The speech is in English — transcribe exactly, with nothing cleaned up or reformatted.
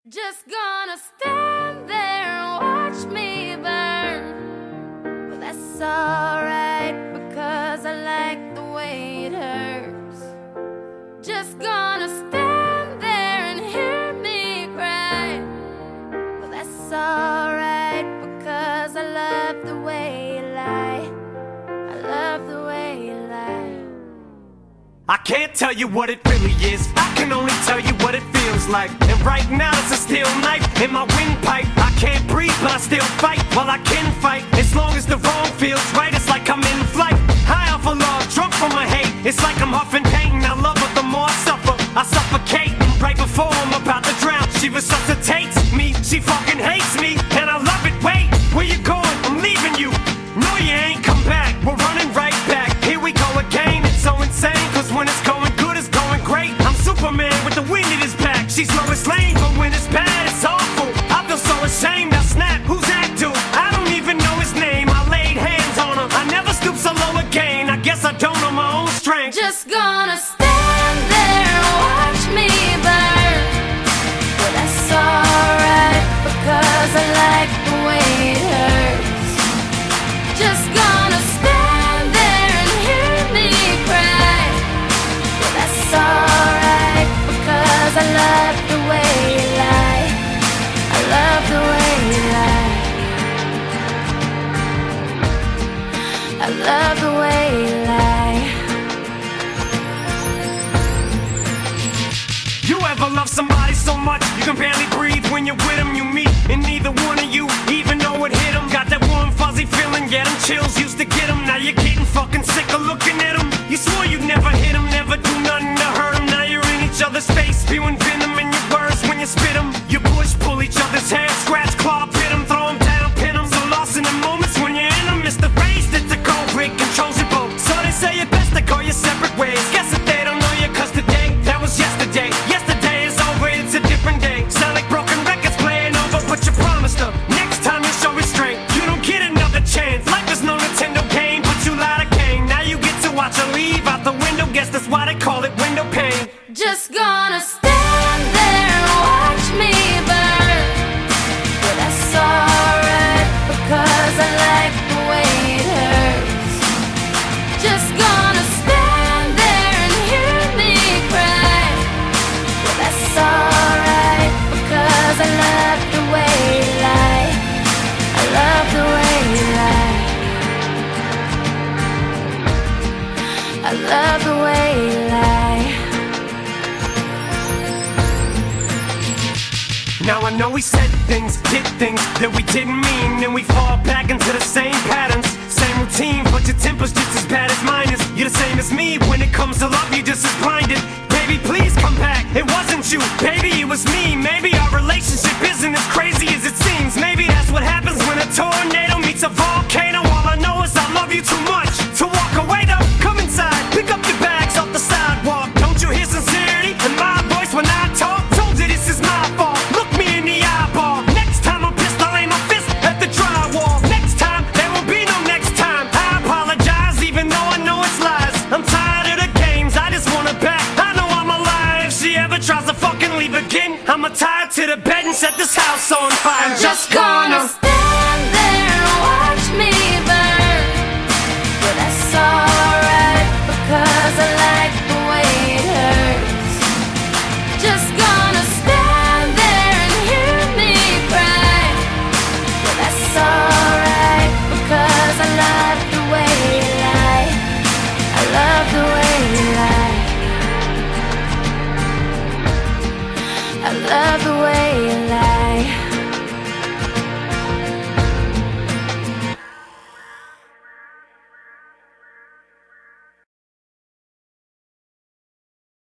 Just gonna stand there and watch me burn. Well, that's alright because I like the way it hurts. Just gonna stand there and hear me cry. Well, that's alright because I love the way you lie. I love the way you lie. I can't tell you what it really is, I can only tell you what it feels like. And right now it's a steel knife in my windpipe. I can't breathe but I still fight, while I can fight. As long as the wrong feels right, it's like I'm in flight. High off of love, drunk from my hate. It's like I'm huffing pain, I love her the more I suffer. I suffocate, right before I'm about to drown. She resuscitates me, she fucking hates me, and I love it. Wait, where you going? I'm leaving you. No you ain't, come back, we're running right back. Here we go again, it's so insane. Cause when it's going good, it's going great. I'm Superman with the wind in his back. She's Lois Lane, but when it's bad, it's awful. I feel so ashamed, I snap, who's that dude? I don't even know his name, I laid hands on him. I never stoop so low again, I guess I don't know my own strength. Just gonna stand there and watch me burn. Well, that's alright because I like the way it hurts. Just gonna stand there and hear me cry. Well, that's alright because I love the way you lie. I love the way you lie. I love the way you lie. You ever love somebody so much you can barely breathe when you're with them? You meet and neither one of you even know it hit them. Got that warm fuzzy feeling, get them chills, used to get them. Now you're getting fucking sick of looking at them. You swore you'd never hit them, never do nothing to hurt them. Now you're in each other's face, spewing venom in your words when you spit them. You push, pull each other's hair, scratch, claw, pit them, throw them down, pin them. So lost in the moments when you're in them, it's the race that's a cold break, controls your boat. So they say it best to go your separate ways. Guess that they don't know you cause today, that was yesterday. Yesterday is over, it's a different day. Sound like broken records playing over, but you promised her next time you show restraint. You don't get another chance, life is no Nintendo game, but you lied again. Now you get to watch her leave out the window, guess that's why they call it window pane. Just gonna stand there and watch me burn. Well, that's alright because I like the way it hurts. Just gonna stand there and hear me cry. Well, that's alright because I love the way you lie. I love the way you lie. I love the way you lie. Now I know we said things, did things that we didn't mean, and we fall back into the same patterns, same routine, but your temper's just as bad as mine is. You're the same as me, when it comes to love you're just as blinded. Baby, please come back, it wasn't you, baby, it was me. Maybe our relationship isn't as crazy as it seems. Maybe that's what happens when a tornado meets a volcano. All I know is I love you too much to walk away though. Come inside, pick up your bags off the sidewalk. Don't you hear sincerity in my voice when I talk? Told you this is my fault, look me in the eyeball. Next time I'm pissed, I'll aim my fist at the drywall. Next time, there won't be no next time. I apologize even though I know it's lies. I'm tired of the games, I just want her back. I know I'm alive, if she ever tries to fucking leave again, I'ma tie her to the bed and set this house on fire. I'm just gonna stand there and watch me burn. Well, that's alright because I like the way it hurts. Just gonna stand there and hear me cry. Well, that's alright because I love the way you lie. I love the way you lie. I love the way you lie.